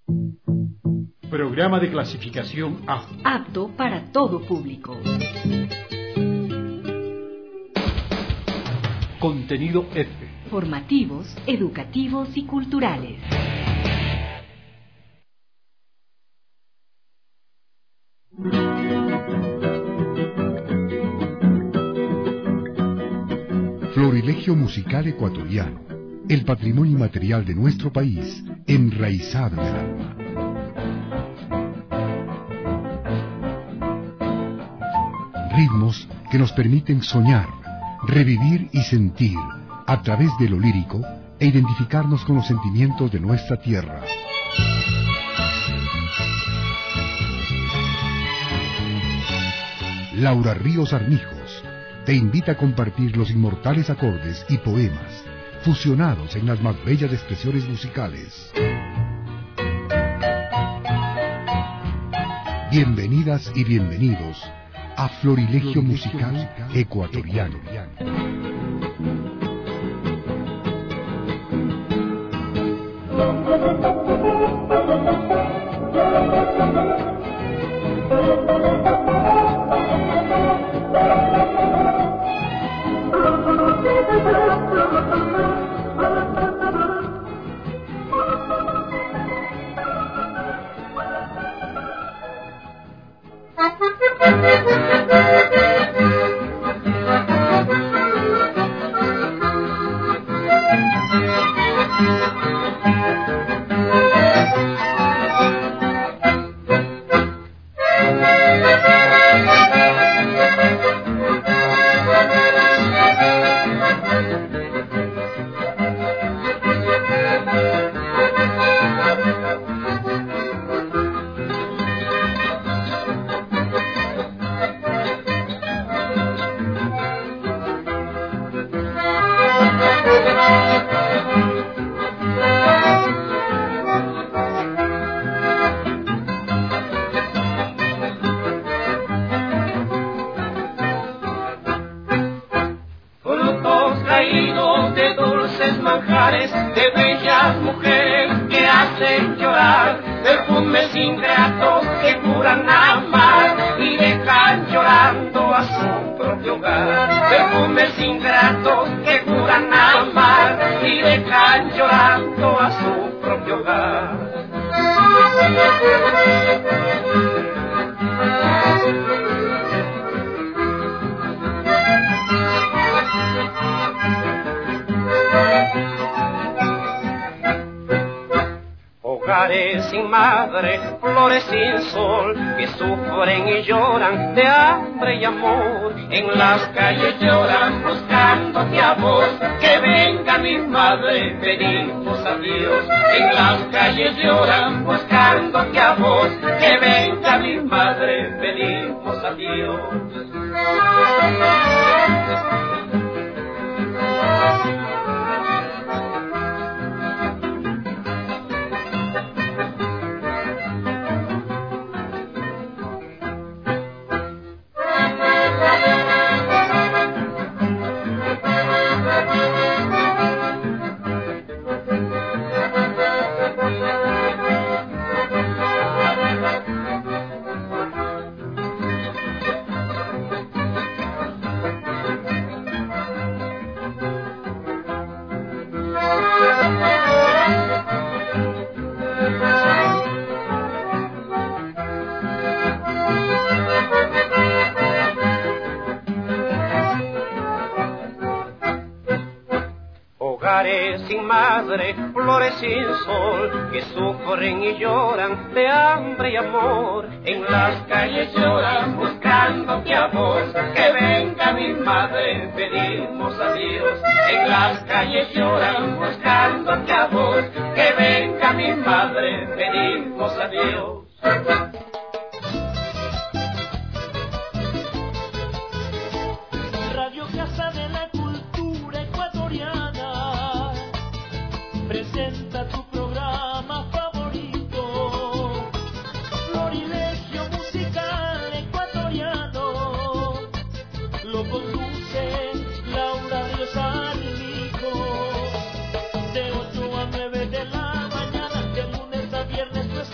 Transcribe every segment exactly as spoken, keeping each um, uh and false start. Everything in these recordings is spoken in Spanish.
Programa de clasificación A. Apto para todo público. Contenido F. Formativos, educativos y culturales. Florilegio musical ecuatoriano, el patrimonio inmaterial de nuestro país, enraizado en el alma. Ritmos que nos permiten soñar, revivir y sentir a través de lo lírico e identificarnos con los sentimientos de nuestra tierra. Laura Ríos Armijos te invita a compartir los inmortales acordes y poemas fusionados en las más bellas expresiones musicales. Bienvenidas y bienvenidos a Florilegio Musical Ecuatoriano. Hogares sin madre, flores sin sol, que sufren y lloran de hambre y amor. En las calles lloran buscándote a vos, que venga mi madre, pedimos a Dios. En las calles lloran buscándote a vos, que venga mi madre, pedimos a Dios. Hogares sin madre, flores sin sol, que sufren y lloran de hambre y amor. En las calles lloran buscándote a vos, que venga mi madre, pedimos a Dios. En las calles lloran buscándote a vos, que venga mi madre, pedimos a Dios. Radio Casa de la Cultura Ecuatoriana presenta tu programa favorito, Florilegio Musical Ecuatoriano. Lo conduce Laura Ríos Armijos, de ocho a nueve de la mañana, de lunes a viernes.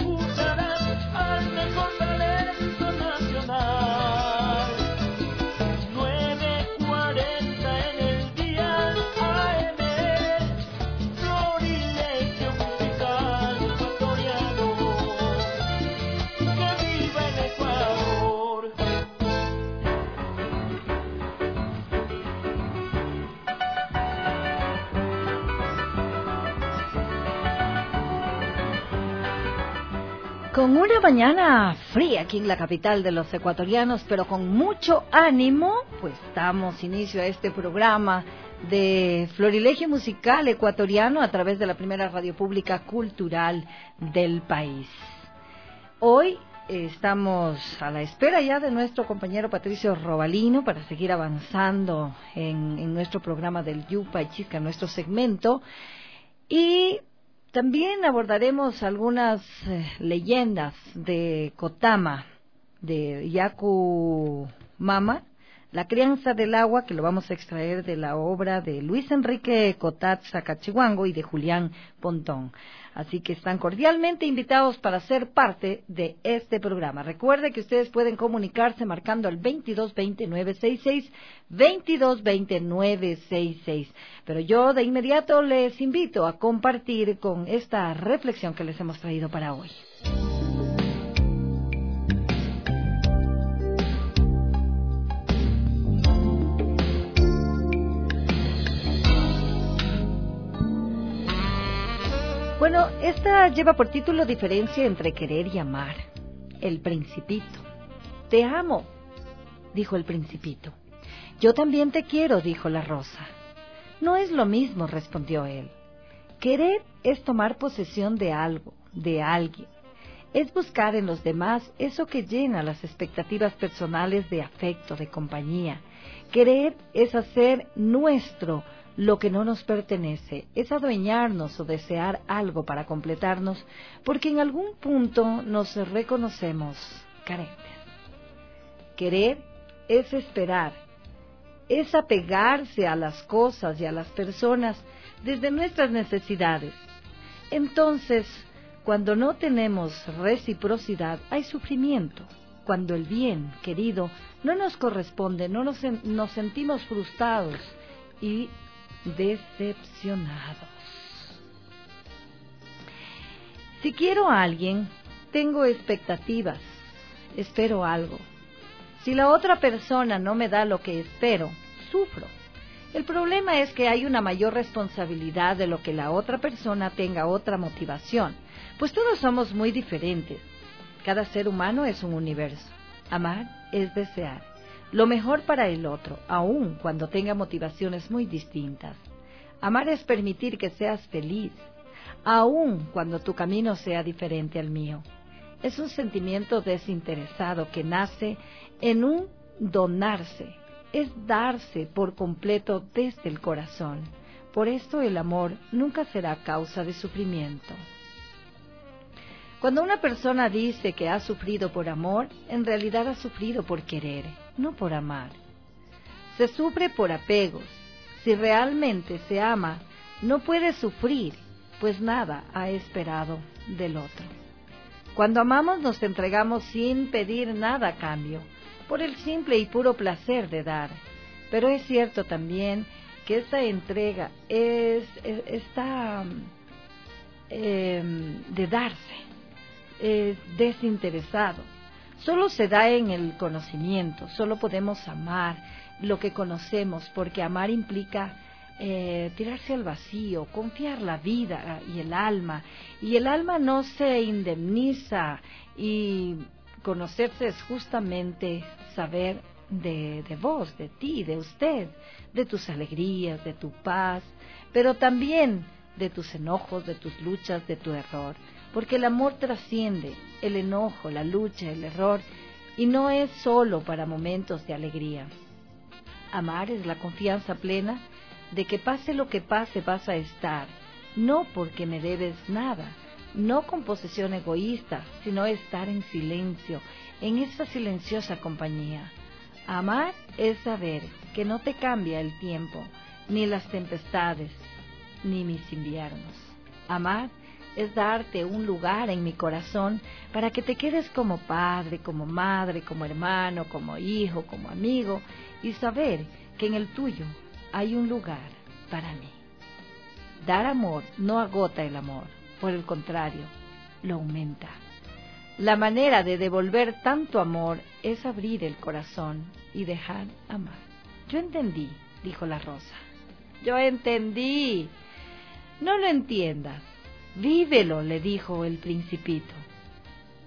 Con una mañana fría aquí en la capital de los ecuatorianos, pero con mucho ánimo, pues damos inicio a este programa de Florilegio Musical Ecuatoriano a través de la primera radio pública cultural del país. Hoy eh, estamos a la espera ya de nuestro compañero Patricio Robalino para seguir avanzando en, en nuestro programa del Yupa y Chisca, nuestro segmento, y también abordaremos algunas eh, leyendas de Cotama, de Yacu Mama, la crianza del agua, que lo vamos a extraer de la obra de Luis Enrique Cotat Sacachihuango y de Julián Pontón. Así que están cordialmente invitados para ser parte de este programa. Recuerde que ustedes pueden comunicarse marcando al veintidós veinte nueve sesenta y seis, veintidós veinte nueve sesenta y seis. Pero yo de inmediato les invito a compartir con esta reflexión que les hemos traído para hoy. Bueno, esta lleva por título Diferencia entre querer y amar. El Principito. Te amo, dijo el Principito. Yo también te quiero, dijo la Rosa. No es lo mismo, respondió él. Querer es tomar posesión de algo, de alguien. Es buscar en los demás eso que llena las expectativas personales de afecto, de compañía. Querer es hacer nuestro lo que no nos pertenece, es adueñarnos o desear algo para completarnos, porque en algún punto nos reconocemos carentes. Querer es esperar, es apegarse a las cosas y a las personas desde nuestras necesidades. Entonces, cuando no tenemos reciprocidad, hay sufrimiento. Cuando el bien querido no nos corresponde, no nos, nos sentimos frustrados y decepcionados. Si quiero a alguien, tengo expectativas, espero algo. Si la otra persona no me da lo que espero, sufro. El problema es que hay una mayor responsabilidad de lo que la otra persona tenga otra motivación, pues todos somos muy diferentes. Cada ser humano es un universo. Amar es desear lo mejor para el otro, aun cuando tenga motivaciones muy distintas. Amar es permitir que seas feliz, aun cuando tu camino sea diferente al mío. Es un sentimiento desinteresado que nace en un donarse, es darse por completo desde el corazón. Por esto el amor nunca será causa de sufrimiento. Cuando una persona dice que ha sufrido por amor, en realidad ha sufrido por querer, no por amar. Se sufre por apegos. Si realmente se ama, no puede sufrir, pues nada ha esperado del otro. Cuando amamos nos entregamos sin pedir nada a cambio, por el simple y puro placer de dar. Pero es cierto también que esta entrega es, es está eh, de darse. Es desinteresado. Solo se da en el conocimiento, solo podemos amar lo que conocemos, porque amar implica eh, tirarse al vacío, confiar la vida y el alma, y el alma no se indemniza, y conocerse es justamente saber de, de vos, de ti, de usted, de tus alegrías, de tu paz, pero también de tus enojos, de tus luchas, de tu error. Porque el amor trasciende el enojo, la lucha, el error, y no es solo para momentos de alegría. Amar es la confianza plena de que pase lo que pase vas a estar, no porque me debes nada, no con posesión egoísta, sino estar en silencio, en esa silenciosa compañía. Amar es saber que no te cambia el tiempo, ni las tempestades, ni mis inviernos. Amar es darte un lugar en mi corazón para que te quedes como padre, como madre, como hermano, como hijo, como amigo, y saber que en el tuyo hay un lugar para mí. Dar amor no agota el amor, por el contrario, lo aumenta. La manera de devolver tanto amor es abrir el corazón y dejar amar. Yo entendí, dijo la Rosa. Yo entendí. No lo entiendas. Vívelo, le dijo el Principito.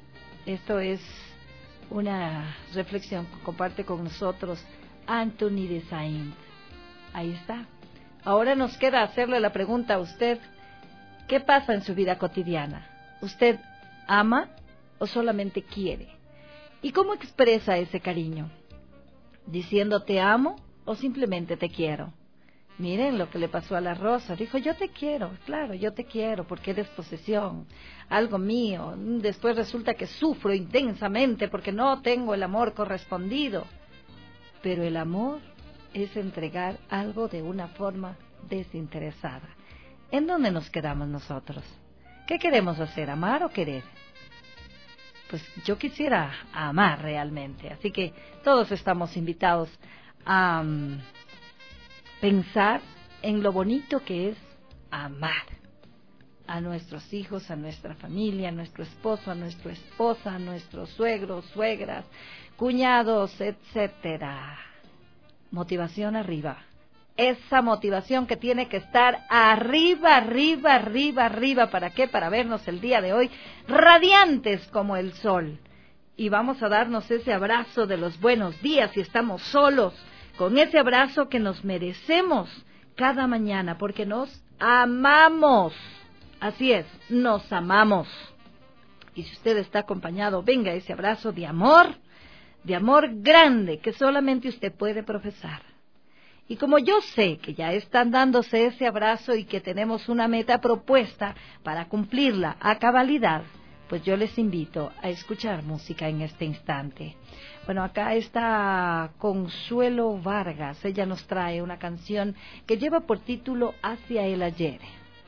Esto es una reflexión que comparte con nosotros Anthony de Saint. Ahí está. Ahora nos queda hacerle la pregunta a usted: ¿qué pasa en su vida cotidiana? ¿Usted ama o solamente quiere? ¿Y cómo expresa ese cariño? ¿Diciendo te amo o simplemente te quiero? Miren lo que le pasó a la Rosa. Dijo, yo te quiero, claro, yo te quiero porque eres posesión, algo mío. Después resulta que sufro intensamente porque no tengo el amor correspondido. Pero el amor es entregar algo de una forma desinteresada. ¿En dónde nos quedamos nosotros? ¿Qué queremos hacer, amar o querer? Pues yo quisiera amar realmente. Así que todos estamos invitados a um, pensar en lo bonito que es amar a nuestros hijos, a nuestra familia, a nuestro esposo, a nuestra esposa, a nuestros suegros, suegras, cuñados, etcétera. Motivación arriba. Esa motivación que tiene que estar arriba, arriba, arriba, arriba. ¿Para qué? Para vernos el día de hoy radiantes como el sol. Y vamos a darnos ese abrazo de los buenos días si estamos solos, con ese abrazo que nos merecemos cada mañana, porque nos amamos. Así es, nos amamos. Y si usted está acompañado, venga ese abrazo de amor, de amor grande que solamente usted puede profesar. Y como yo sé que ya están dándose ese abrazo y que tenemos una meta propuesta para cumplirla a cabalidad, pues yo les invito a escuchar música en este instante. Bueno, acá está Consuelo Vargas. Ella nos trae una canción que lleva por título Hacia el ayer.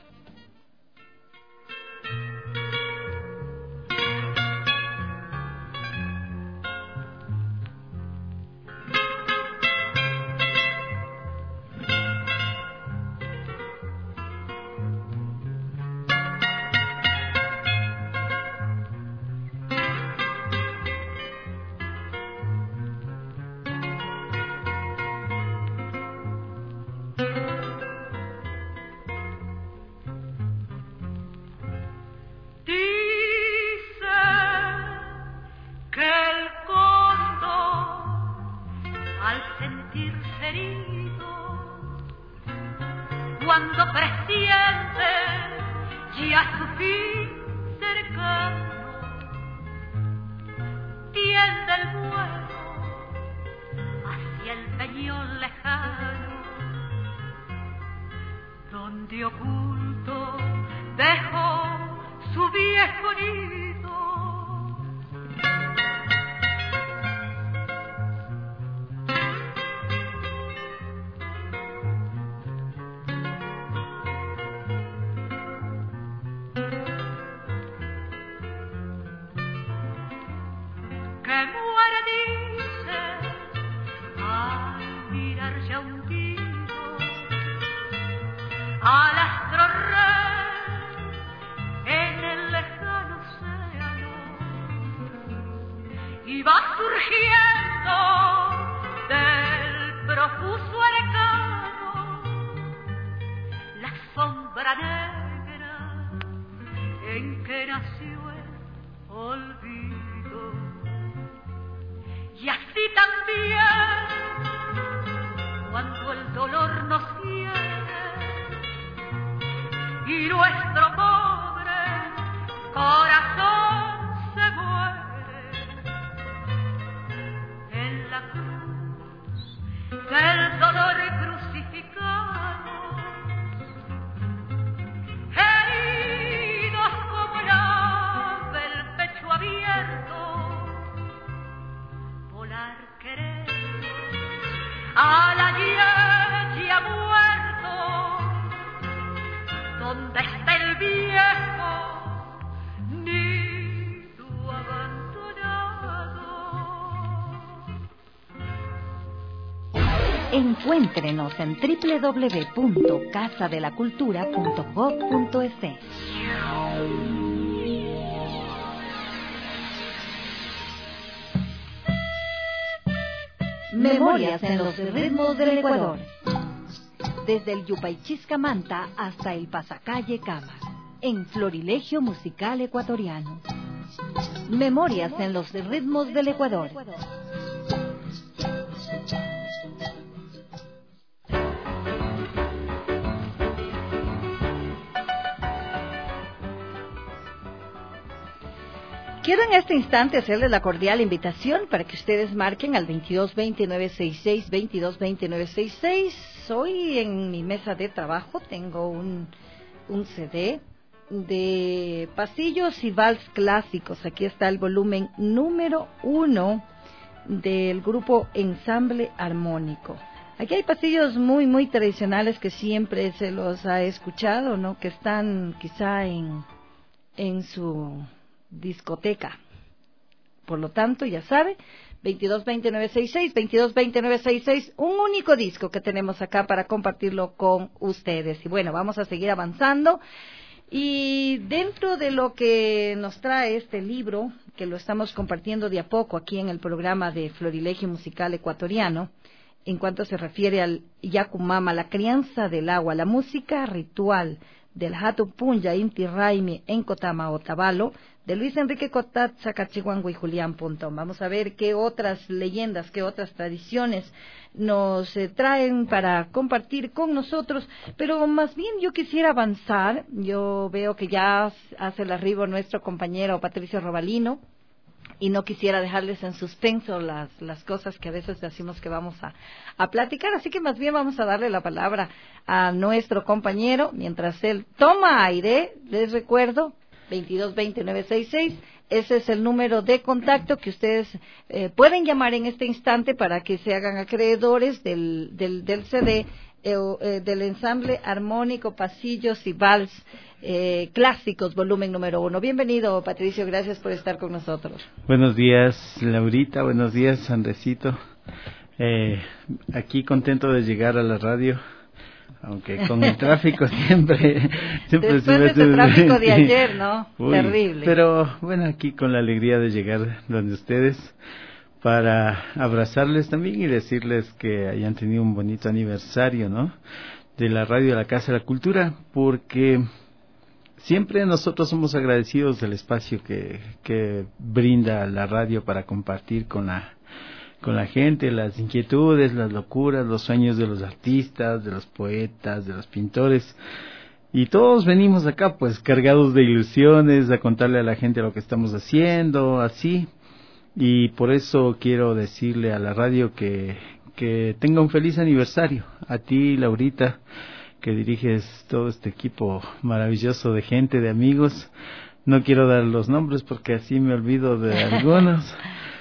Encuéntrenos en doble u doble u doble u punto casa de la cultura punto gob punto es. Memorias en los ritmos del Ecuador. Desde el Yupaychisca Manta hasta el Pasacalle Cama, en Florilegio Musical Ecuatoriano. Memorias en los ritmos del Ecuador. Quiero en este instante hacerles la cordial invitación para que ustedes marquen al veintidós veinte nueve sesenta y seis, veintidós veinte nueve sesenta y seis. Hoy en mi mesa de trabajo tengo un, un C D de pasillos y vals clásicos. Aquí está el volumen número uno del grupo Ensamble Armónico. Aquí hay pasillos muy, muy tradicionales que siempre se los ha escuchado, ¿no? Que están quizá en, en su discoteca. Por lo tanto, ya sabe, veintidós veinte nueve sesenta y seis, veintidós veinte nueve sesenta y seis, un único disco que tenemos acá para compartirlo con ustedes. Y bueno, vamos a seguir avanzando. Y dentro de lo que nos trae este libro, que lo estamos compartiendo de a poco aquí en el programa de Florilegio Musical Ecuatoriano, en cuanto se refiere al Yakumama, la crianza del agua, la música ritual del Hatu Punya Inti Raimi en Cotama Otavalo, de Luis Enrique Cotat, Zacachiguango y Julián Pontón. Vamos a ver qué otras leyendas, qué otras tradiciones nos eh, traen para compartir con nosotros, pero más bien yo quisiera avanzar. Yo veo que ya hace el arribo nuestro compañero Patricio Robalino, y no quisiera dejarles en suspenso las, las cosas que a veces decimos que vamos a, a platicar, así que más bien vamos a darle la palabra a nuestro compañero, mientras él toma aire. Les recuerdo, veintidós veinte nueve sesenta y seis, ese es el número de contacto que ustedes eh, pueden llamar en este instante para que se hagan acreedores del, del, del C D, eh, eh, del Ensamble Armónico Pasillos y Vals eh, Clásicos, volumen número uno. Bienvenido, Patricio, gracias por estar con nosotros. Buenos días, Laurita, buenos días, Andresito. Eh, aquí contento de llegar a la radio, aunque con el tráfico siempre... siempre Después de ese tráfico de ayer, ¿no? Uy, terrible. Pero bueno, aquí con la alegría de llegar donde ustedes para abrazarles también y decirles que hayan tenido un bonito aniversario, ¿no? De la radio de la Casa de la Cultura, porque siempre nosotros somos agradecidos del espacio que, que brinda la radio para compartir con la con la gente, las inquietudes, las locuras, los sueños de los artistas, de los poetas, de los pintores. Y todos venimos acá pues cargados de ilusiones, a contarle a la gente lo que estamos haciendo, así. Y por eso quiero decirle a la radio que, que tenga un feliz aniversario. A ti, Laurita, que diriges todo este equipo maravilloso de gente, de amigos. No quiero dar los nombres porque así me olvido de algunos.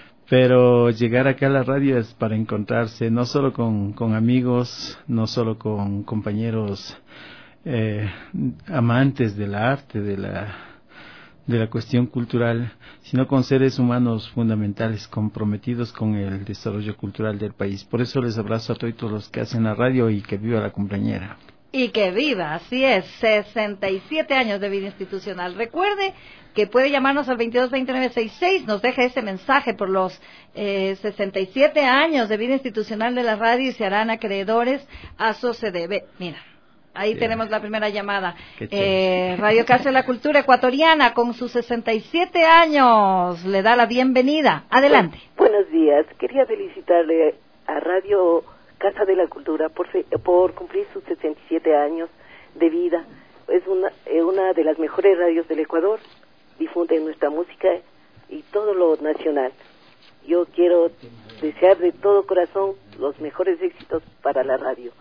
Pero llegar acá a la radio es para encontrarse no solo con, con amigos, no solo con compañeros eh, amantes del arte, de la, de la cuestión cultural, sino con seres humanos fundamentales comprometidos con el desarrollo cultural del país. Por eso les abrazo a todos los que hacen la radio y que viva la compañera. Y que viva, así es, sesenta y siete años de vida institucional. Recuerde que puede llamarnos al veintidós veinte nueve sesenta y seis, nos deja ese mensaje por los eh, sesenta y siete años de vida institucional de la radio y se harán acreedores a su C D B. Mira, ahí Bien. Tenemos la primera llamada. Eh, Radio Casa de la Cultura Ecuatoriana, con sus sesenta y siete años, le da la bienvenida. Adelante. Buenos días, quería felicitarle a Radio Casa de la Cultura por, por cumplir sus sesenta y siete años de vida. Es una, una de las mejores radios del Ecuador, difunde nuestra música y todo lo nacional. Yo quiero desear de todo corazón los mejores éxitos para la radio.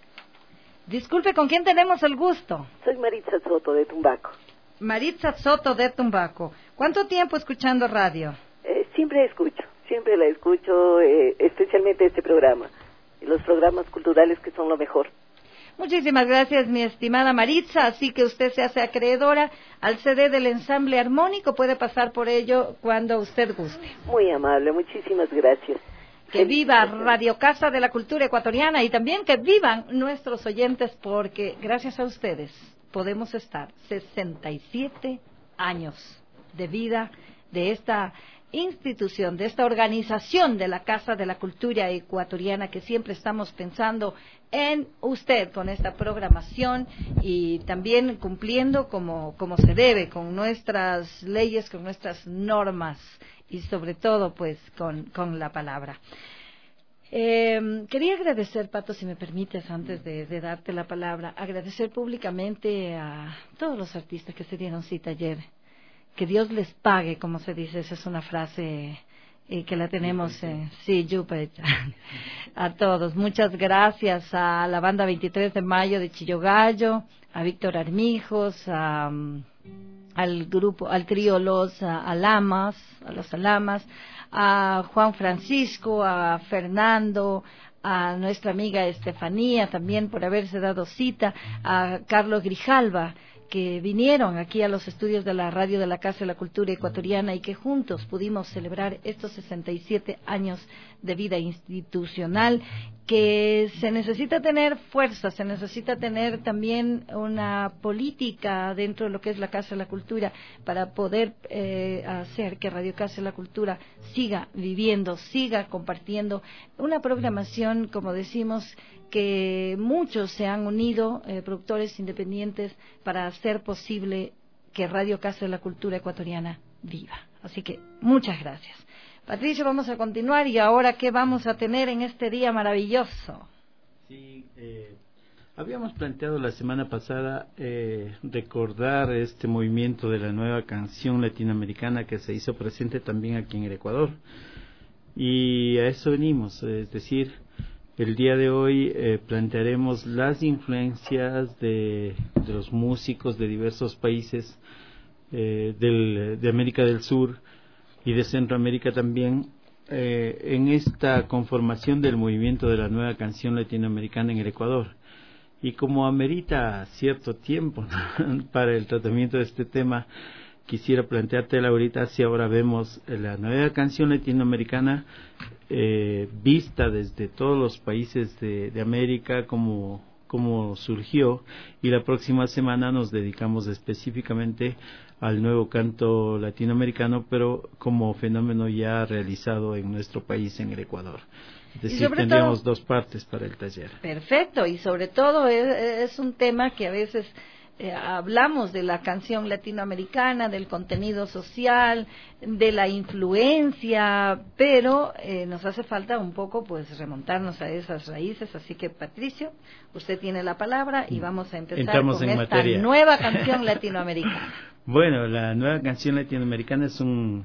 Disculpe, ¿con quién tenemos el gusto? Soy Maritza Soto de Tumbaco. Maritza Soto de Tumbaco. ¿Cuánto tiempo escuchando radio? Eh, siempre escucho, siempre la escucho, eh, especialmente este programa. Los programas culturales que son lo mejor. Muchísimas gracias, mi estimada Maritza. Así que usted se hace acreedora al C D del Ensamble Armónico. Puede pasar por ello cuando usted guste. Muy amable, muchísimas gracias. Que viva Radio Casa de la Cultura Ecuatoriana y también que vivan nuestros oyentes, porque gracias a ustedes podemos estar sesenta y siete años de vida de esta institución, de esta organización de la Casa de la Cultura Ecuatoriana, que siempre estamos pensando en usted con esta programación y también cumpliendo como, como se debe, con nuestras leyes, con nuestras normas y sobre todo pues con, con la palabra. Eh, quería agradecer, Pato, si me permites, antes de, de darte la palabra, agradecer públicamente a todos los artistas que se dieron cita ayer. Que Dios les pague, como se dice, esa es una frase eh, que la tenemos, eh, sí, Yupe, a todos. Muchas gracias a la banda veintitrés de mayo de Chillogallo, a Víctor Armijos, a, al grupo, al trío Los Alamas, a los Alamas, a Juan Francisco, a Fernando, a nuestra amiga Estefanía también por haberse dado cita, a Carlos Grijalva, que vinieron aquí a los estudios de la radio de la Casa de la Cultura Ecuatoriana y que juntos pudimos celebrar estos sesenta y siete años de vida institucional, que se necesita tener fuerza, se necesita tener también una política dentro de lo que es la Casa de la Cultura para poder eh, hacer que Radio Casa de la Cultura siga viviendo, siga compartiendo una programación, como decimos, que muchos se han unido, eh, productores independientes, para hacer posible que Radio Casa de la Cultura Ecuatoriana viva. Así que muchas gracias. Patricio, vamos a continuar y ahora, ¿qué vamos a tener en este día maravilloso? Sí, eh, habíamos planteado la semana pasada eh, recordar este movimiento de la nueva canción latinoamericana que se hizo presente también aquí en el Ecuador. Y a eso venimos, es decir, el día de hoy eh, plantearemos las influencias de, de los músicos de diversos países eh, del, de América del Sur y de Centroamérica también eh, en esta conformación del movimiento de la nueva canción latinoamericana en el Ecuador. Y como amerita cierto tiempo, ¿no?, para el tratamiento de este tema, quisiera planteártela ahorita si ahora vemos la nueva canción latinoamericana eh, vista desde todos los países de, de América, como, como surgió, y la próxima semana nos dedicamos específicamente al nuevo canto latinoamericano, pero como fenómeno ya realizado en nuestro país, en el Ecuador. Es decir, tendríamos todo, dos partes para el taller. Perfecto, y sobre todo es, es un tema que a veces Eh, hablamos de la canción latinoamericana, del contenido social, de la influencia, pero eh, nos hace falta un poco pues remontarnos a esas raíces, así que Patricio, usted tiene la palabra y vamos a empezar Entramos con en esta materia. nueva canción latinoamericana. Bueno, la nueva canción latinoamericana es un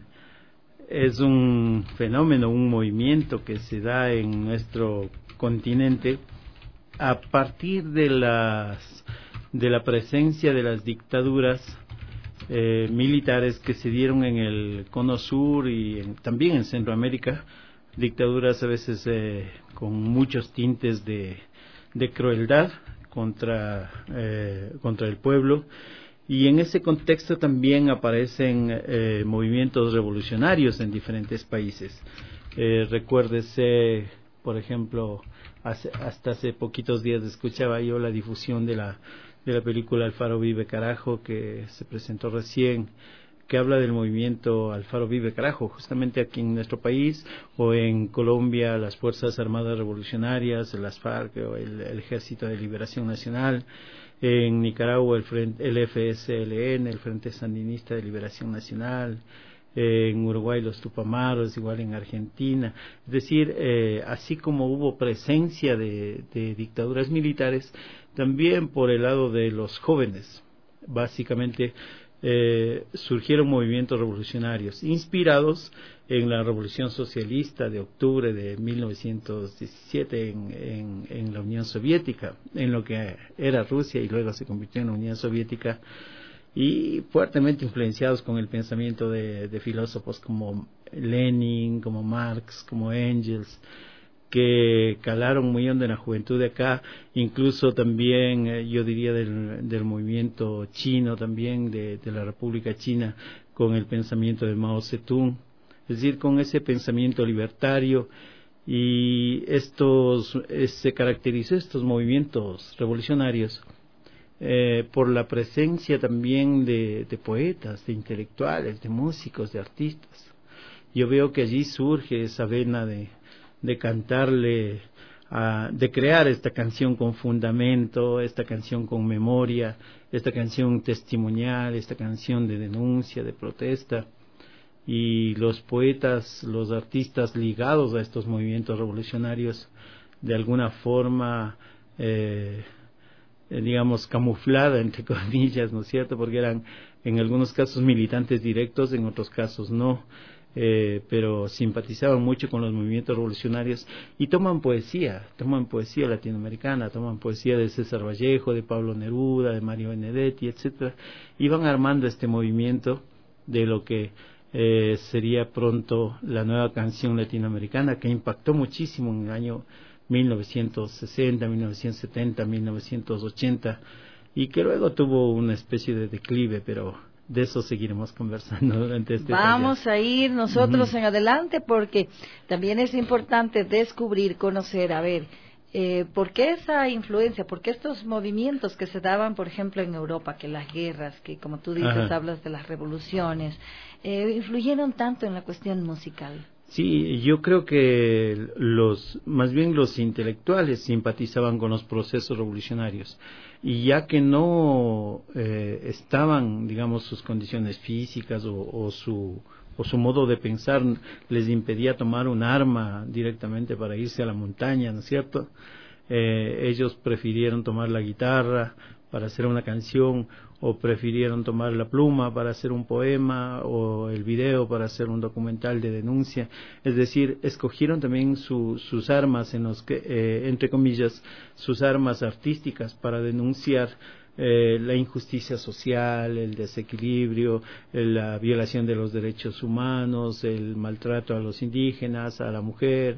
es un fenómeno, un movimiento que se da en nuestro continente a partir de las de la presencia de las dictaduras eh, militares que se dieron en el Cono Sur y en, también en Centroamérica, dictaduras a veces eh, con muchos tintes de, de crueldad contra, eh, contra el pueblo, y en ese contexto también aparecen eh, movimientos revolucionarios en diferentes países. Eh, recuérdese, por ejemplo, hace, hasta hace poquitos días escuchaba yo la difusión de la de la película Alfaro Vive Carajo, que se presentó recién, que habla del movimiento Alfaro Vive Carajo, justamente aquí en nuestro país, o en Colombia las Fuerzas Armadas Revolucionarias, las FARC o el, el Ejército de Liberación Nacional, en Nicaragua el, Frente, el F S L N, el Frente Sandinista de Liberación Nacional, eh, en Uruguay los Tupamaros, igual en Argentina. Es decir, eh, así como hubo presencia de, de dictaduras militares, también por el lado de los jóvenes, básicamente eh, surgieron movimientos revolucionarios inspirados en la Revolución Socialista de octubre de mil novecientos diecisiete en, en, en la Unión Soviética, en lo que era Rusia y luego se convirtió en la Unión Soviética, y fuertemente influenciados con el pensamiento de, de filósofos como Lenin, como Marx, como Engels, que calaron muy hondo en la juventud de acá, incluso también eh, yo diría del, del movimiento chino también, de, de la República China, con el pensamiento de Mao Zedong, es decir, con ese pensamiento libertario. Y estos eh, se caracterizó estos movimientos revolucionarios eh, por la presencia también de, de poetas, de intelectuales, de músicos, de artistas. Yo veo que allí surge esa vena de, de cantarle, a, de crear esta canción con fundamento, esta canción con memoria, esta canción testimonial, esta canción de denuncia, de protesta. Y los poetas, los artistas ligados a estos movimientos revolucionarios, de alguna forma, eh, eh, digamos, camuflada, entre comillas, ¿no es cierto? Porque eran en algunos casos militantes directos, en otros casos no, eh, pero simpatizaban mucho con los movimientos revolucionarios y toman poesía, toman poesía latinoamericana, toman poesía de César Vallejo, de Pablo Neruda, de Mario Benedetti, etcétera, y van armando este movimiento de lo que Eh, sería pronto la nueva canción latinoamericana, que impactó muchísimo en el año mil novecientos sesenta, mil novecientos setenta, mil novecientos ochenta, y que luego tuvo una especie de declive, pero de eso seguiremos conversando durante este Vamos taller. a ir nosotros uh-huh. en adelante, porque también es importante descubrir, conocer, a ver, Eh, ¿por qué esa influencia? ¿Por qué estos movimientos que se daban, por ejemplo, en Europa, que las guerras, que como tú dices, Ajá. hablas de las revoluciones, eh, influyeron tanto en la cuestión musical? Sí, yo creo que los, más bien los intelectuales simpatizaban con los procesos revolucionarios, y ya que no eh, estaban, digamos, sus condiciones físicas o, o su o su modo de pensar les impedía tomar un arma directamente para irse a la montaña, ¿no es cierto? Eh, ellos prefirieron tomar la guitarra para hacer una canción, o prefirieron tomar la pluma para hacer un poema, o el video para hacer un documental de denuncia. Es decir, escogieron también su, sus armas, en los que, eh, entre comillas, sus armas artísticas para denunciar Eh, la injusticia social, el desequilibrio, la violación de los derechos humanos, el maltrato a los indígenas, a la mujer,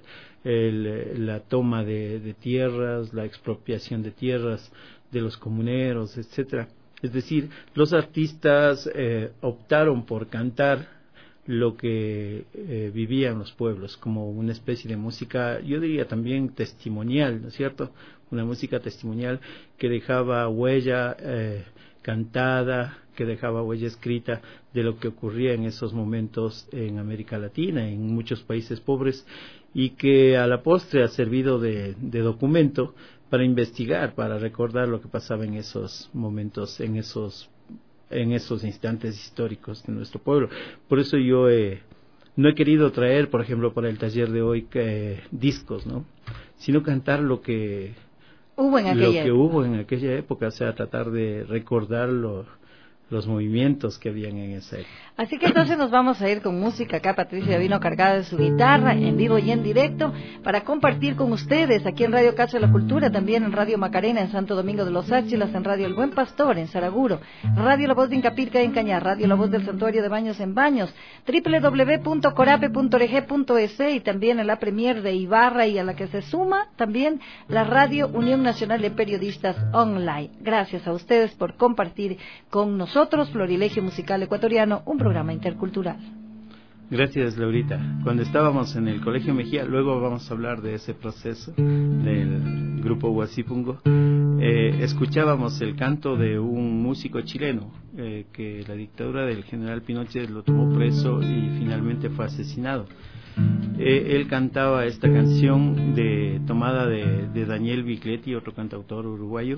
el, la toma de, de tierras, la expropiación de tierras de los comuneros, etcétera. Es decir, los artistas eh, optaron por cantar lo que eh, vivían los pueblos, como una especie de música, yo diría también testimonial, ¿no es cierto? Una música testimonial que dejaba huella eh, cantada, que dejaba huella escrita de lo que ocurría en esos momentos en América Latina, en muchos países pobres, y que a la postre ha servido de, de documento para investigar, para recordar lo que pasaba en esos momentos, en esos en esos instantes históricos de nuestro pueblo. Por eso yo eh, no he querido traer, por ejemplo, para el taller de hoy, eh, discos, ¿no? Sino cantar lo que hubo en aquella lo que época. hubo en aquella época, o sea, tratar de recordar lo, los movimientos que habían en esa época. Así que entonces nos vamos a ir con música. Acá Patricia vino cargada de su guitarra, en vivo y en directo, para compartir con ustedes aquí en Radio Casa de la Cultura, también en Radio Macarena, en Santo Domingo de los Áchilas, en Radio El Buen Pastor, en Saraguro, Radio La Voz de Incapirca, en Cañar, Radio La Voz del Santuario de Baños, en Baños, doble u doble u doble u punto corape punto org punto es, y también en la Premier de Ibarra, y a la que se suma también la Radio Unión Nacional de Periodistas Online. Gracias a ustedes por compartir con nosotros Florilegio Musical Ecuatoriano, un programa intercultural. Gracias, Laurita. Cuando estábamos en el Colegio Mejía, luego vamos a hablar de ese proceso del grupo Huasipungo, eh, escuchábamos el canto de un músico chileno eh, que la dictadura del general Pinochet lo tomó preso y finalmente fue asesinado. Eh, él cantaba esta canción de, tomada de, de Daniel Bicletti, otro cantautor uruguayo,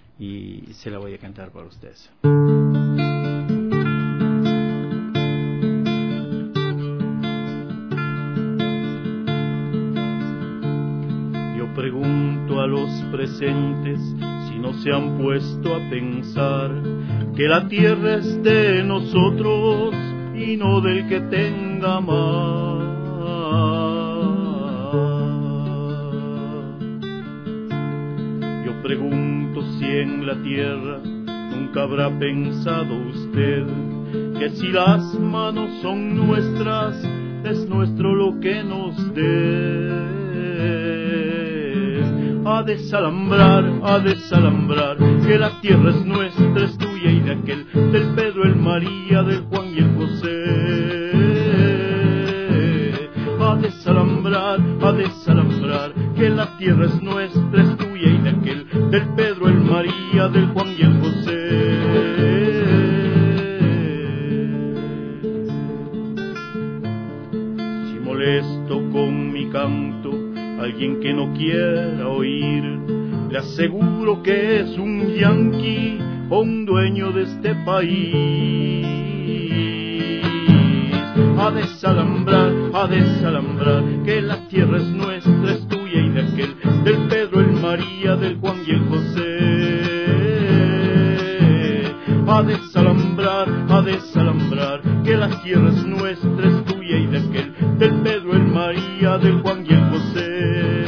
y se la voy a cantar para ustedes. Pregunto a los presentes si no se han puesto a pensar que la tierra es de nosotros y no del que tenga más. Yo pregunto si en la tierra nunca habrá pensado usted que si las manos son nuestras es nuestro lo que nos dé. A desalambrar, a desalambrar, que la tierra es nuestra, es tuya y de aquel, del Pedro, el María, del Juan y el José. A desalambrar, a desalambrar, que la tierra es nuestra, es tuya y de aquel, del Pedro, el María, del Juan y el José. molesto con mi canto a alguien que no quiera oír, le aseguro que es un yanqui o un dueño de este país. A desalambrar, a desalambrar, que la tierra es nuestra, es tuya y de aquel, del Pedro, el María, del Juan y el José. A desalambrar, a desalambrar, que la tierra es nuestra, es tuya y de aquel, del Pedro, el María, del Juan y el José.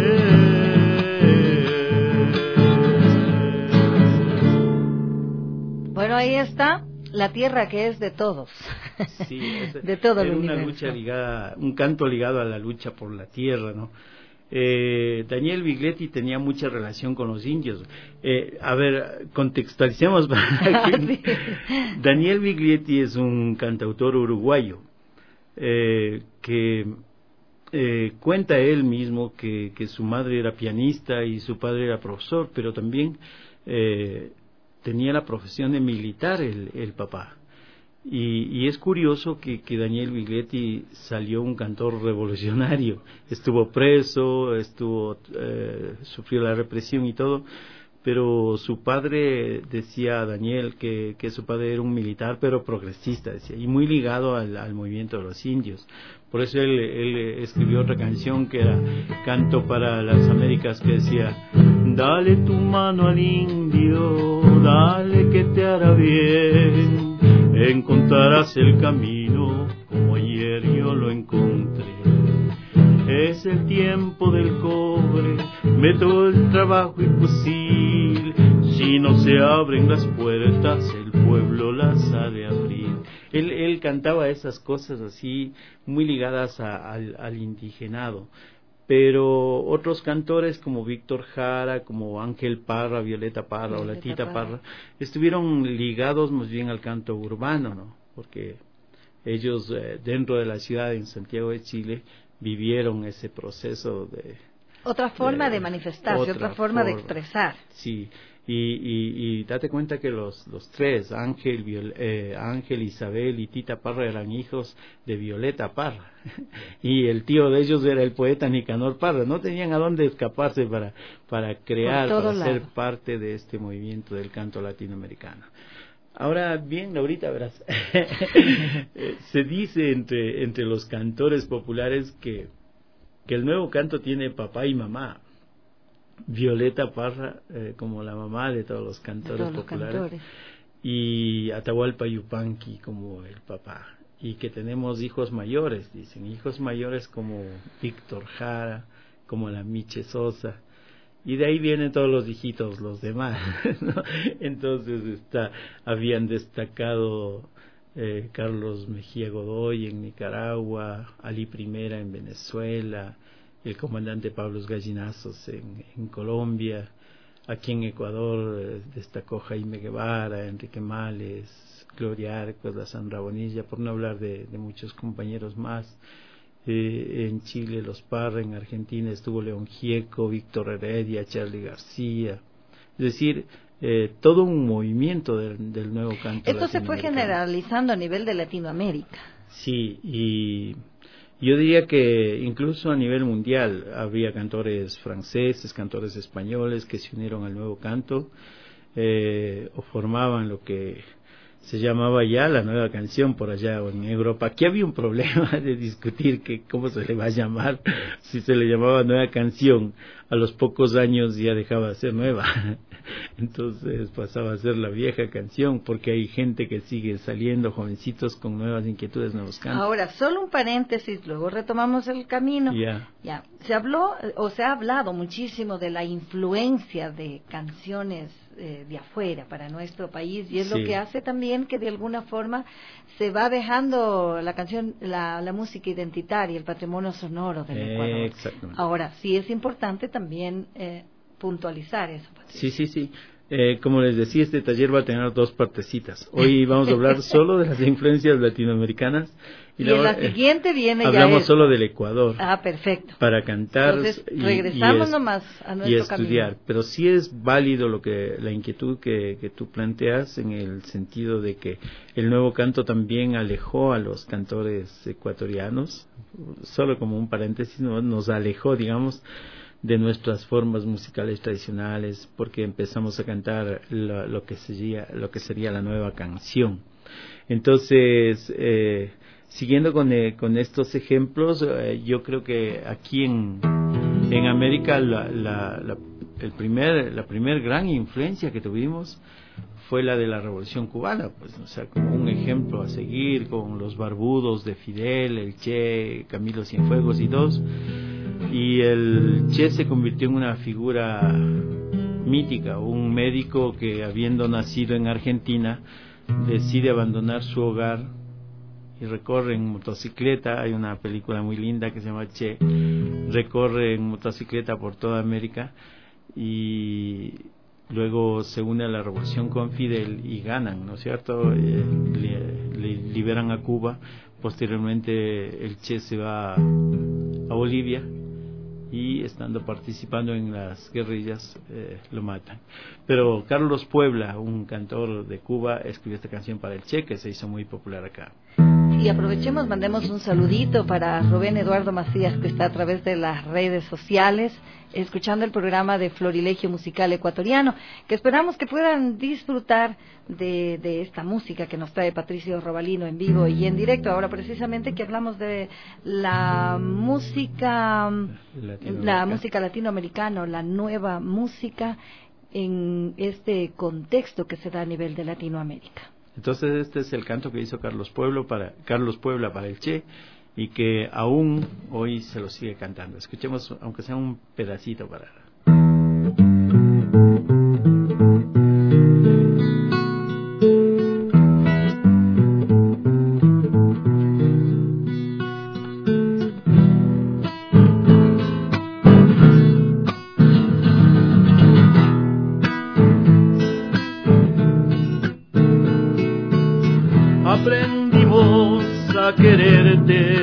Bueno, ahí está la tierra que es de todos. Sí, es, de todo el era universo. Una lucha ligada, un canto ligado a la lucha por la tierra, ¿no? Eh, Daniel Biglietti tenía mucha relación con los indios. Eh, a ver, contextualicemos. Para que... Daniel Biglietti es un cantautor uruguayo eh, que eh, cuenta él mismo que, que su madre era pianista y su padre era profesor, pero también eh, tenía la profesión de militar el, el papá. Y, y es curioso que, que Daniel Biglietti salió un cantor revolucionario. Estuvo preso, estuvo eh, sufrió la represión y todo, pero su padre decía a Daniel que, que su padre era un militar, pero progresista, decía, y muy ligado al, al movimiento de los indios. Por eso él, él escribió otra canción que era Canto para las Américas, que decía: dale tu mano al indio, dale que te hará bien, encontrarás el camino como ayer yo lo encontré. Es el tiempo del cobre, método el trabajo imposible. Si no se abren las puertas, el pueblo las ha de abrir. Él, él cantaba esas cosas así, muy ligadas a, al, al indigenado. Pero otros cantores como Víctor Jara, como Ángel Parra, Violeta Parra, Violeta o la Tita Parra, Parra, estuvieron ligados más bien al canto urbano, ¿no? Porque ellos eh, dentro de la ciudad en Santiago de Chile vivieron ese proceso de... Otra forma de, de manifestarse, otra, otra forma, forma de expresar. Sí, y, y, y date cuenta que los, los tres, Ángel, Viol, eh, Ángel, Isabel y Tita Parra, eran hijos de Violeta Parra. Y el tío de ellos era el poeta Nicanor Parra. No tenían a dónde escaparse para, para crear, para lado. ser parte de este movimiento del canto latinoamericano. Ahora bien, Laurita, verás, se dice entre, entre los cantores populares que, que el nuevo canto tiene papá y mamá. Violeta Parra eh, como la mamá de todos los cantores todos los populares cantores. Y Atahualpa Yupanqui como el papá, y que tenemos hijos mayores, dicen, hijos mayores como Víctor Jara, como la Miche Sosa, y de ahí vienen todos los hijitos, los demás, ¿no? Entonces está, habían destacado eh, Carlos Mejía Godoy en Nicaragua, Ali Primera en Venezuela, el comandante Pablos Gallinazos en, en Colombia. Aquí en Ecuador eh, destacó Jaime Guevara, Enrique Males, Gloria Arcos, la Sandra Bonilla, por no hablar de, de muchos compañeros más. Eh, en Chile los Parra, en Argentina estuvo León Gieco, Víctor Heredia, Charly García. Es decir, eh, todo un movimiento del, del nuevo canto. Esto se fue generalizando a nivel de Latinoamérica. Sí, y yo diría que incluso a nivel mundial había cantores franceses, cantores españoles que se unieron al nuevo canto eh, o formaban lo que se llamaba ya la nueva canción por allá o en Europa. Aquí había un problema de discutir que cómo se le va a llamar, si se le llamaba nueva canción, a los pocos años ya dejaba de ser nueva, entonces pasaba a ser la vieja canción, porque hay gente que sigue saliendo, jovencitos con nuevas inquietudes, nuevos cantos. Ahora, solo un paréntesis, luego retomamos el camino. Yeah. Ya, se habló o se ha hablado muchísimo de la influencia de canciones eh, de afuera para nuestro país, y es sí. lo que hace también que de alguna forma se va dejando la canción, la, la música identitaria, el patrimonio sonoro del eh, Ecuador. Exactamente. Ahora, sí es importante también eh, puntualizar eso. Sí, sí, sí. Eh, como les decía, este taller va a tener dos partecitas. Hoy vamos a hablar solo de las influencias latinoamericanas. Y, y en la eh, siguiente viene hablamos ya es... solo del Ecuador. Ah, perfecto. Para cantar. Entonces, regresamos y, y es, nomás a nuestro y estudiar. camino. Pero sí es válido lo que la inquietud que, que tú planteas, en el sentido de que el nuevo canto también alejó a los cantores ecuatorianos. Solo como un paréntesis, ¿no? Nos alejó, digamos, de nuestras formas musicales tradicionales, porque empezamos a cantar lo, lo que sería lo que sería la nueva canción. Entonces, eh, siguiendo con, eh, con estos ejemplos, eh, yo creo que aquí en, en América la, la, la, el primer, la primer gran influencia que tuvimos fue la de la Revolución Cubana, pues, o sea, como un ejemplo a seguir con los barbudos de Fidel, el Che, Camilo Cienfuegos y dos. Y el Che se convirtió en una figura mítica, un médico que, habiendo nacido en Argentina, decide abandonar su hogar y recorre en motocicleta. Hay una película muy linda que se llama Che, recorre en motocicleta por toda América y luego se une a la revolución con Fidel y ganan, ¿no es cierto? Eh, le, le liberan a Cuba. Posteriormente el Che se va a Bolivia y estando participando en las guerrillas eh, lo matan. Pero Carlos Puebla, un cantor de Cuba, escribió esta canción para el Che, que se hizo muy popular acá. Y aprovechemos, mandemos un saludito para Rubén Eduardo Macías, que está a través de las redes sociales escuchando el programa de Florilegio Musical Ecuatoriano, que esperamos que puedan disfrutar de, de esta música que nos trae Patricio Robalino en vivo y en directo. Ahora precisamente que hablamos de la música la música latinoamericana, la nueva música en este contexto que se da a nivel de Latinoamérica. Entonces este es el canto que hizo Carlos Puebla para Carlos Puebla para el Che, y que aún hoy se lo sigue cantando. Escuchemos, aunque sea un pedacito para... Aprendimos a quererte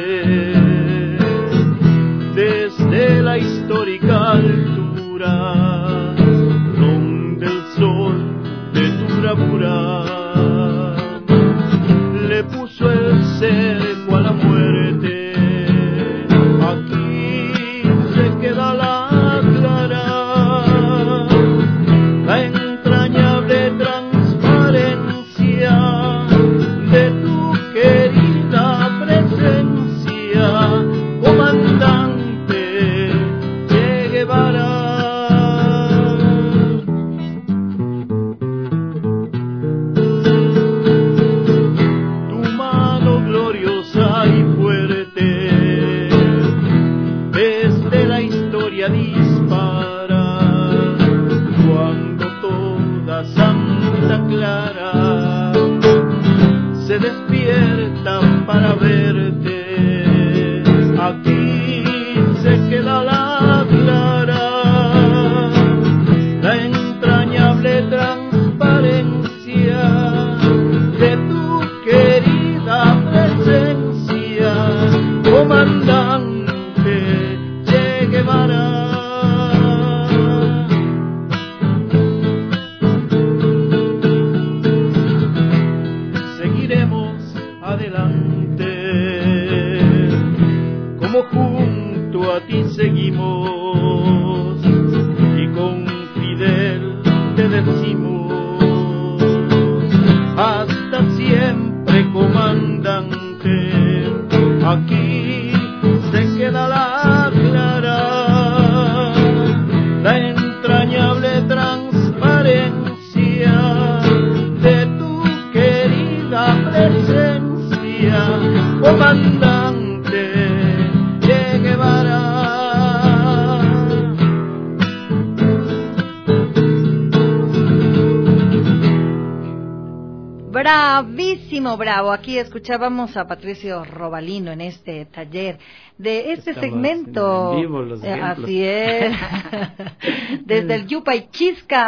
desde la histórica altura, donde el sol de tu bravura le puso el cerco a la muerte. Aquí se queda la clara, la entrañable transparencia de tu querida presencia, comandante Che Guevara. Tu mano gloriosa y fuerte desde la historia dispara, cuando toda Santa Clara se despiertan para verte. Aquí se queda la clara, la entrañable transparencia de tu querida presencia, comandante Che Guevara. Adelante, como junto a ti seguimos, y con Fidel te decimos, hasta siempre, comandante. Aquí se queda la clara, la entrañable transparencia de tu querida presencia, comandante Che Guevara. Bravísimo, bravo. Aquí escuchábamos a Patricio Robalino en este taller de este Estamos segmento. en vivo los eh, así es. Desde el Yupa y Chisca,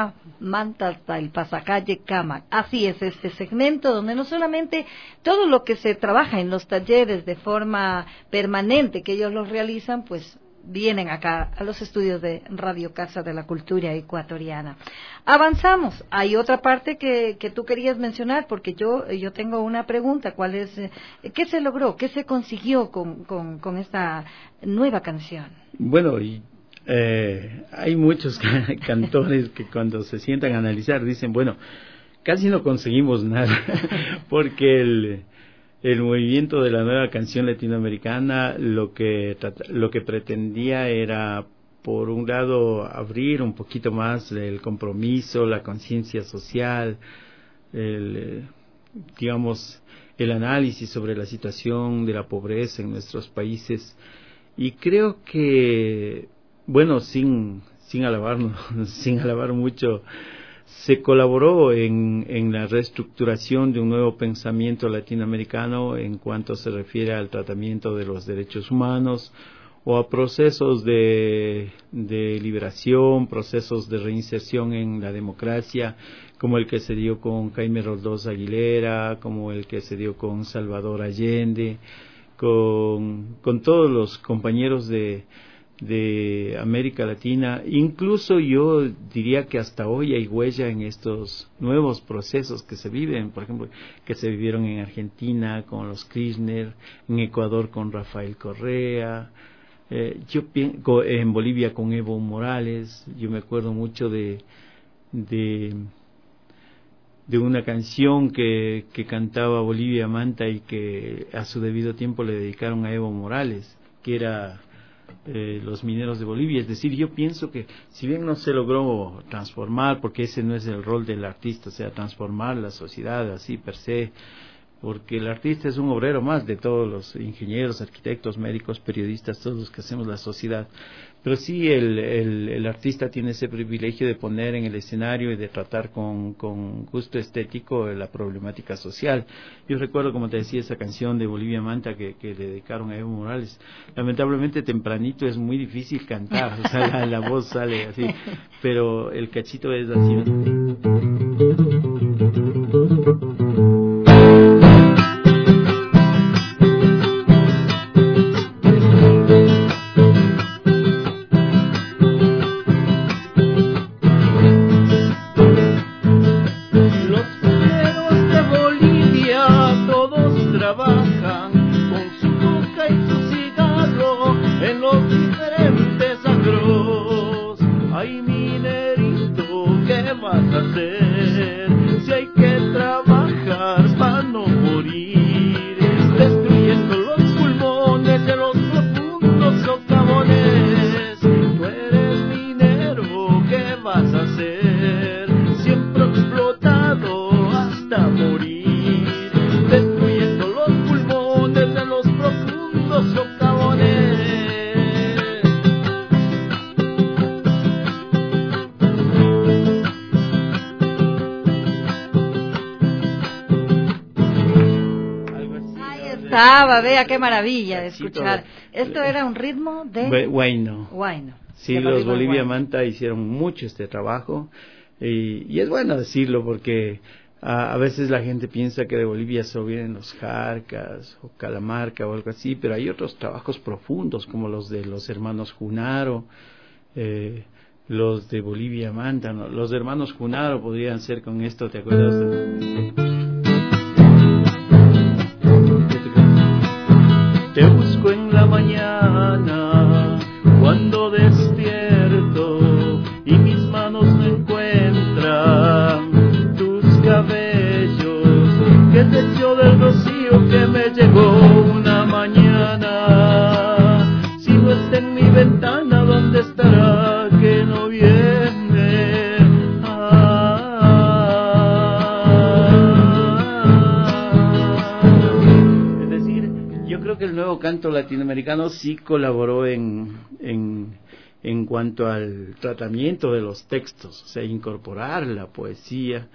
Manta hasta el Pasacalle Cama. Así es este segmento donde no solamente todo lo que se trabaja en los talleres de forma permanente que ellos los realizan, pues vienen acá a los estudios de Radio Casa de la Cultura Ecuatoriana. Avanzamos. Hay otra parte que, que tú querías mencionar, porque yo yo tengo una pregunta. ¿Cuál es? Eh, ¿Qué se logró? ¿Qué se consiguió con, con, con esta nueva canción? Bueno, y, eh, hay muchos cantores que cuando se sientan a analizar dicen, bueno, casi no conseguimos nada, porque el... El movimiento de la nueva canción latinoamericana lo que lo que pretendía era, por un lado, abrir un poquito más el compromiso, la conciencia social, el, digamos, el análisis sobre la situación de la pobreza en nuestros países. Y creo que, bueno, sin sin alabarnos, sin alabar mucho, se colaboró en, en la reestructuración de un nuevo pensamiento latinoamericano en cuanto se refiere al tratamiento de los derechos humanos o a procesos de, de liberación, procesos de reinserción en la democracia, como el que se dio con Jaime Roldós Aguilera, como el que se dio con Salvador Allende, con, con todos los compañeros de de América Latina. Incluso yo diría que hasta hoy hay huella en estos nuevos procesos que se viven, por ejemplo, que se vivieron en Argentina con los Kirchner, en Ecuador con Rafael Correa, eh, yo pienso en Bolivia con Evo Morales. Yo me acuerdo mucho de de de una canción que, que cantaba Bolivia Manta y que a su debido tiempo le dedicaron a Evo Morales, que era Eh, los mineros de Bolivia. Es decir, yo pienso que si bien no se logró transformar, porque ese no es el rol del artista, o sea, transformar la sociedad así per se, porque el artista es un obrero más de todos los ingenieros, arquitectos, médicos, periodistas, todos los que hacemos la sociedad, pero sí el, el, el artista tiene ese privilegio de poner en el escenario y de tratar con, con gusto estético la problemática social. Yo recuerdo, como te decía, esa canción de Bolivia Manta que, que le dedicaron a Evo Morales. Lamentablemente tempranito es muy difícil cantar, o sea, la, la voz sale así, pero el cachito es así. Vea qué maravilla de escuchar. Esto era un ritmo de Huayno. Huayno. Sí, los Bolivia Manta hicieron mucho este trabajo y, y es bueno decirlo porque a, a veces la gente piensa que de Bolivia solo vienen los Jarcas o Calamarca o algo así, pero hay otros trabajos profundos como los de los hermanos Junaro, eh, los de Bolivia Manta, ¿no? Los hermanos Junaro podrían ser con esto, ¿te acuerdas? De... Te busco en la mañana cuando despierto y mis manos no encuentran tus cabellos, que te echó del rocío que me llegó una mañana. Si no está en mi ventana, ¿dónde estará que no viene? Ah, es decir, yo creo que el nuevo canto latinoamericano sí colaboró en, en, en cuanto al tratamiento de los textos, o sea, incorporar la poesía,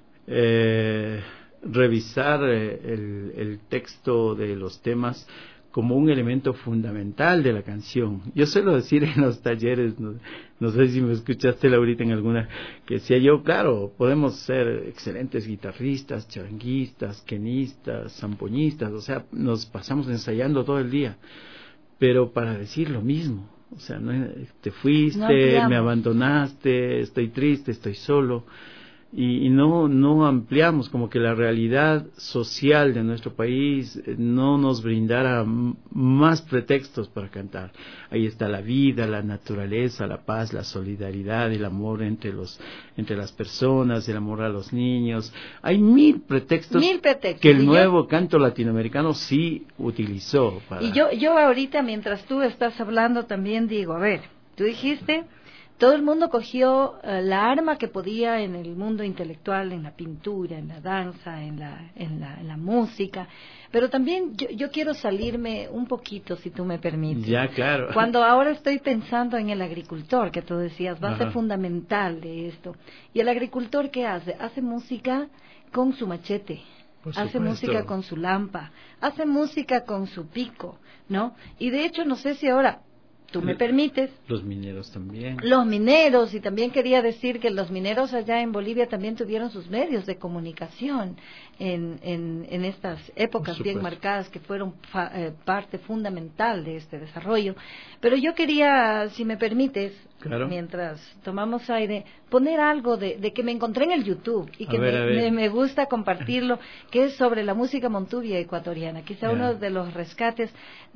eh, revisar el, el texto de los temas como un elemento fundamental de la canción. Yo suelo decir en los talleres, no, no sé si me escuchaste Laurita en alguna, que decía yo, claro, podemos ser excelentes guitarristas, charanguistas, quenistas, zampoñistas, o sea, nos pasamos ensayando todo el día, pero para decir lo mismo, o sea, no, te fuiste, no me abandonaste, estoy triste, estoy solo. Y, y no no ampliamos, como que la realidad social de nuestro país no nos brindara m- más pretextos para cantar. Ahí está la vida, la naturaleza, la paz, la solidaridad, el amor entre los entre las personas, el amor a los niños. Hay mil pretextos, mil pretextos que el y nuevo yo, canto latinoamericano sí utilizó. Para... Y yo, yo ahorita, mientras tú estás hablando, también digo, a ver, tú dijiste... Todo el mundo cogió uh, la arma que podía en el mundo intelectual, en la pintura, en la danza, en la, en la, en la música, pero también yo, yo quiero salirme un poquito, si tú me permites. Ya, claro. Cuando ahora estoy pensando en el agricultor, que tú decías, base Ajá. fundamental de esto. ¿Y el agricultor qué hace? Hace música con su machete. Por hace supuesto. música con su lampa, hace música con su pico, ¿no? Y de hecho, no sé si ahora... Tú me permites. Los mineros también. Los mineros, y también quería decir que los mineros allá en Bolivia también tuvieron sus medios de comunicación en, en, en estas épocas bien marcadas que fueron fa, eh, parte fundamental de este desarrollo. Pero yo quería, si me permites, claro. mientras tomamos aire, poner algo de, de que me encontré en el YouTube y que ver, me, me, me gusta compartirlo, que es sobre la música montubia ecuatoriana. Quizá yeah. uno de los rescates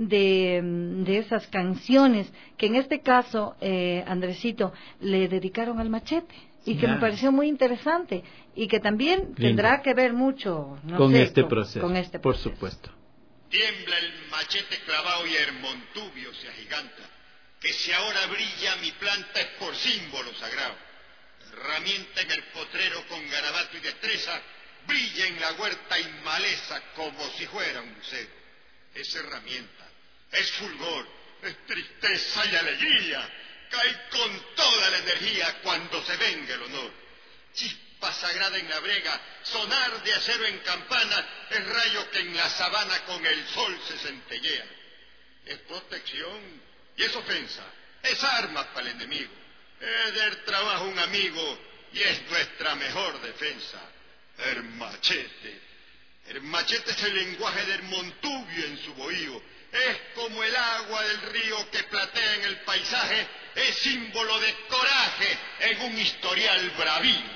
de, de esas canciones que en este caso, eh, Andresito, le dedicaron al machete y que yeah. me pareció muy interesante y que también Lindo. tendrá que ver mucho no con, sé, este con, proceso, con este por proceso. supuesto. Tiembla el machete clavado y el montubio se agiganta, que si ahora brilla mi planta es por símbolo sagrado. Herramienta en el potrero con garabato y destreza, brilla en la huerta y maleza como si fuera un museo. Es herramienta, es fulgor, es tristeza y alegría, cae con toda la energía cuando se venga el honor. Chispa sagrada en la brega, sonar de acero en campana, es rayo que en la sabana con el sol se centellea. Es protección y es ofensa, es arma para el enemigo, es del trabajo un amigo y es nuestra mejor defensa. El machete, el machete es el lenguaje del montubio en su bohío. Es como el agua del río que platea en el paisaje, es símbolo de coraje en un historial bravío.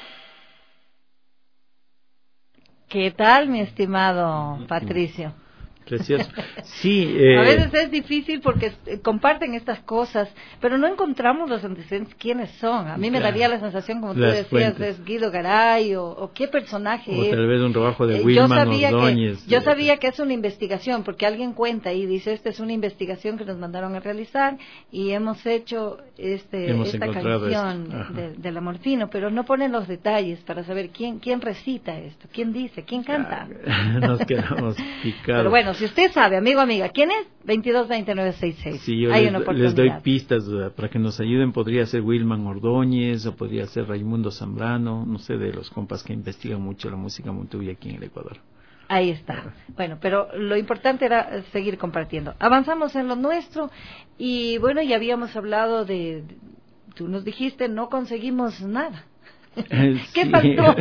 ¿Qué tal, mi estimado Patricio? Precioso. Sí, eh... a veces es difícil porque comparten estas cosas, pero no encontramos los antecedentes quiénes son. A mí me claro. daría la sensación, como tú Las decías, fuentes. es Guido Garay o, o qué personaje o es. O tal vez un trabajo de Wilman Ordóñez. Que, yo sabía que es una investigación, porque alguien cuenta y dice, esta es una investigación que nos mandaron a realizar y hemos hecho este hemos esta canción de, de la Morfino, pero no ponen los detalles para saber quién quién recita esto, quién dice, quién canta. Nos quedamos picados. Pero bueno, si usted sabe, amigo, amiga, ¿quién es? veintidós veintinueve sesenta y seis. Sí, yo Hay les, una oportunidad. les doy pistas para que nos ayuden. Podría ser Wilman Ordóñez o podría ser Raimundo Zambrano, no sé, de los compas que investigan mucho la música montubia aquí en el Ecuador. Ahí está. Bueno, pero lo importante era seguir compartiendo. Avanzamos en lo nuestro y bueno, ya habíamos hablado de, tú nos dijiste, no conseguimos nada. ¿Qué faltó?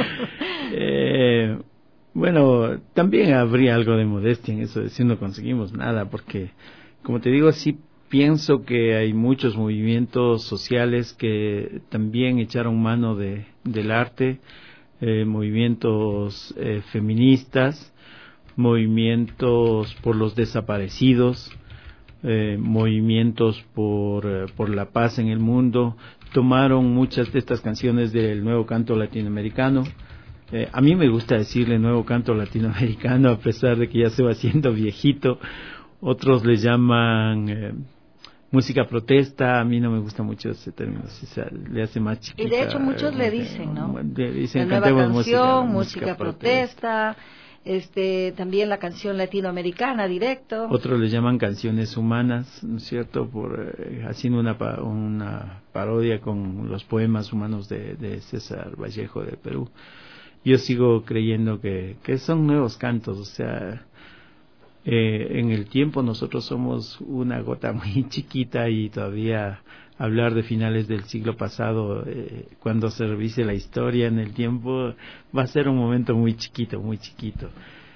eh... Bueno, también habría algo de modestia en eso de si no conseguimos nada, porque, como te digo, sí pienso que hay muchos movimientos sociales que también echaron mano de, del arte, eh, movimientos eh, feministas, movimientos por los desaparecidos, eh, movimientos por, eh, por la paz en el mundo, tomaron muchas de estas canciones del nuevo canto latinoamericano. Eh, a mí me gusta decirle nuevo canto latinoamericano a pesar de que ya se va haciendo viejito. Otros le llaman eh, música protesta. A mí no me gusta mucho ese término, si se le hace más chiquita. Y de hecho muchos eh, le dicen, ¿no? Le dicen, la nueva canción, música, música, música protesta, este, también la canción latinoamericana directo. Otros le llaman canciones humanas, ¿no es cierto? Por eh, haciendo una una parodia con los poemas humanos de, de César Vallejo de Perú. Yo sigo creyendo que, que son nuevos cantos, o sea, eh, en el tiempo nosotros somos una gota muy chiquita y todavía hablar de finales del siglo pasado, eh, cuando se revise la historia en el tiempo, va a ser un momento muy chiquito, muy chiquito.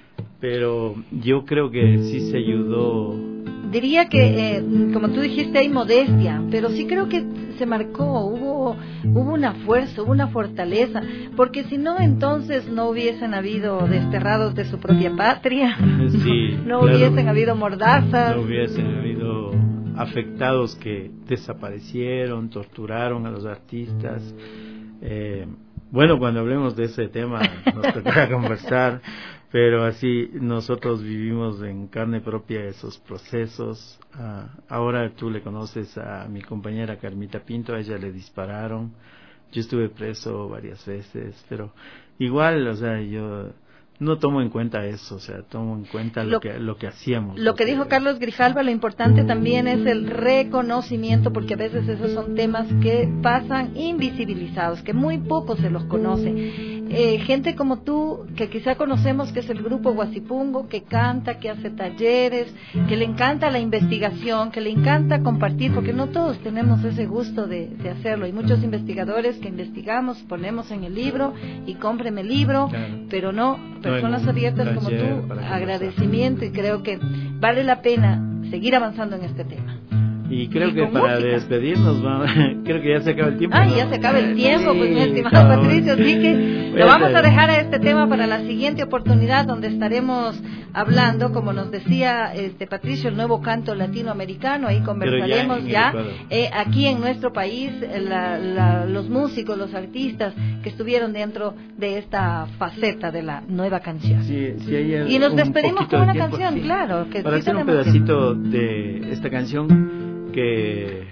Pero yo creo que sí se ayudó. Diría que, eh, como tú dijiste, hay modestia, pero sí creo que se marcó, hubo hubo una fuerza, hubo una fortaleza, porque si no, entonces no hubiesen habido desterrados de su propia patria, Sí, no claro. hubiesen habido mordazas. No hubiesen habido afectados que desaparecieron, torturaron a los artistas. Eh, bueno, cuando hablemos de ese tema nos tocará conversar, pero así nosotros vivimos en carne propia esos procesos. Uh, ahora tú le conoces a mi compañera Carmita Pinto, a ella le dispararon, yo estuve preso varias veces, pero igual, o sea, yo no tomo en cuenta eso, o sea, tomo en cuenta lo, lo que lo que hacíamos. Lo que dijo Carlos Grijalva, lo importante también es el reconocimiento, porque a veces esos son temas que pasan invisibilizados, que muy poco se los conoce. Eh, gente como tú, que quizá conocemos, que es el grupo Huasipungo, que canta, que hace talleres, que le encanta la investigación, que le encanta compartir, porque no todos tenemos ese gusto de, de hacerlo. Hay muchos investigadores que investigamos, ponemos en el libro y cómpreme el libro, claro. Pero no, personas no abiertas como tú, agradecimiento, y creo que vale la pena seguir avanzando en este tema. Y creo y que para música. Despedirnos, va, creo que ya se acaba el tiempo. Ah, ¿no? ya se acaba el tiempo, sí, pues mi estimado no, Patricio, así que lo vamos a dejar a este tema para la siguiente oportunidad, donde estaremos hablando, como nos decía este Patricio, el nuevo canto latinoamericano. Ahí conversaremos ya, ya eh, aquí en nuestro país, la, la, los músicos, los artistas que estuvieron dentro de esta faceta de la nueva canción. Sí, sí, hay y nos despedimos con una tiempo, canción, sí. claro. Que para sí hacer un pedacito tiempo. De esta canción que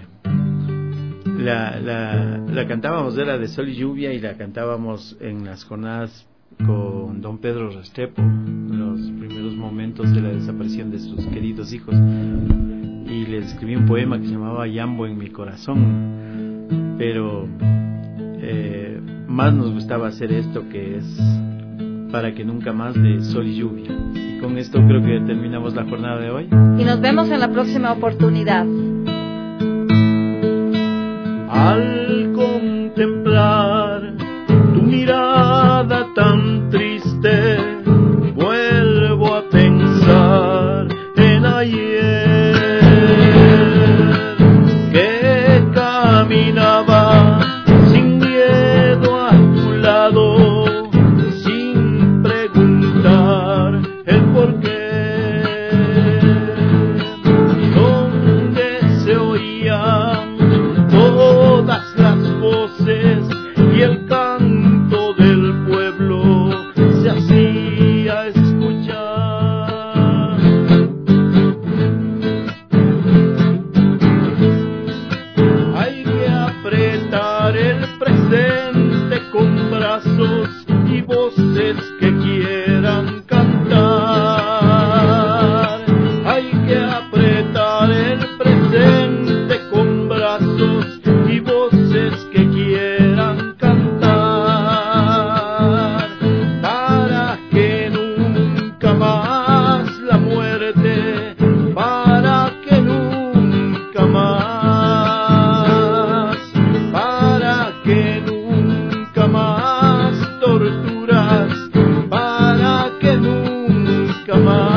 la, la, la cantábamos, era de Sol y Lluvia, y la cantábamos en las jornadas con don Pedro Restrepo, los primeros momentos de la desaparición de sus queridos hijos, y les escribí un poema que se llamaba Yambo en mi corazón, pero eh, más nos gustaba hacer esto, que es Para que nunca más, de Sol y Lluvia. Y con esto creo que terminamos la jornada de hoy. Y nos vemos en la próxima oportunidad. Al contemplar tu mirada tan triste, vuelvo a pensar en ayer, que caminaba sin miedo a tu lado, sin preguntar el porqué. Y el canto del pueblo se hacía escuchar. Hay que apretar el presente con brazos y voces que quieran cantar. Hay que apretar el presente con brazos y voces que quieran cantar, para que nunca más la muerte, para que nunca más, para que nunca más torturas, para que nunca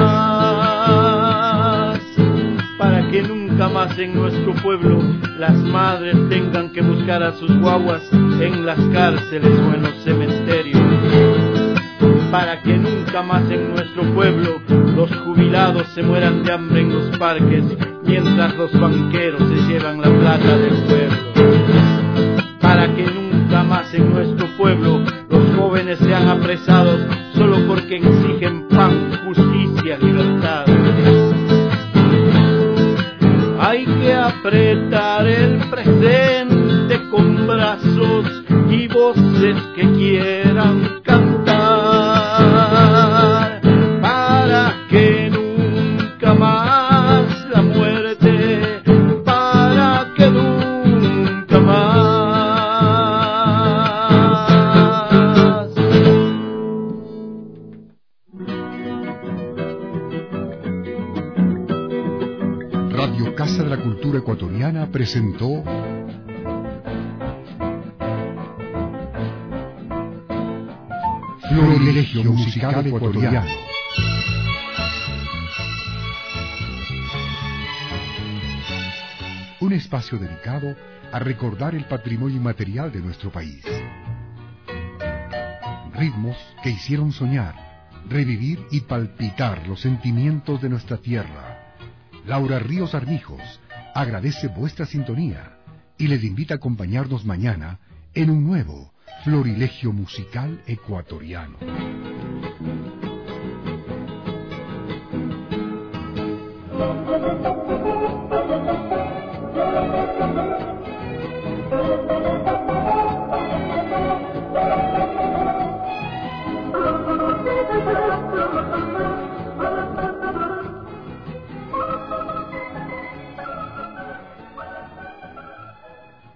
más, para que nunca más en nuestro pueblo las madres tengan que buscar a sus guaguas en las cárceles o en los cementerios, para que nunca más en nuestro pueblo los jubilados se mueran de hambre en los parques mientras los banqueros se llevan la plata del pueblo, para que nunca más en nuestro pueblo los jóvenes sean apresados solo porque exigen pan, justicia, libertad. Hay que apretar el presente con brazos y voces que quieran cantar, para que nunca más la muerte, para que nunca más. Radio Casa de la Cultura Ecuatoriana presentó Florilegio Musical Ecuatoriano. Un espacio dedicado a recordar el patrimonio inmaterial de nuestro país. Ritmos que hicieron soñar, revivir y palpitar los sentimientos de nuestra tierra. Laura Ríos Armijos agradece vuestra sintonía y les invita a acompañarnos mañana en un nuevo Florilegio Musical Ecuatoriano. Thank you.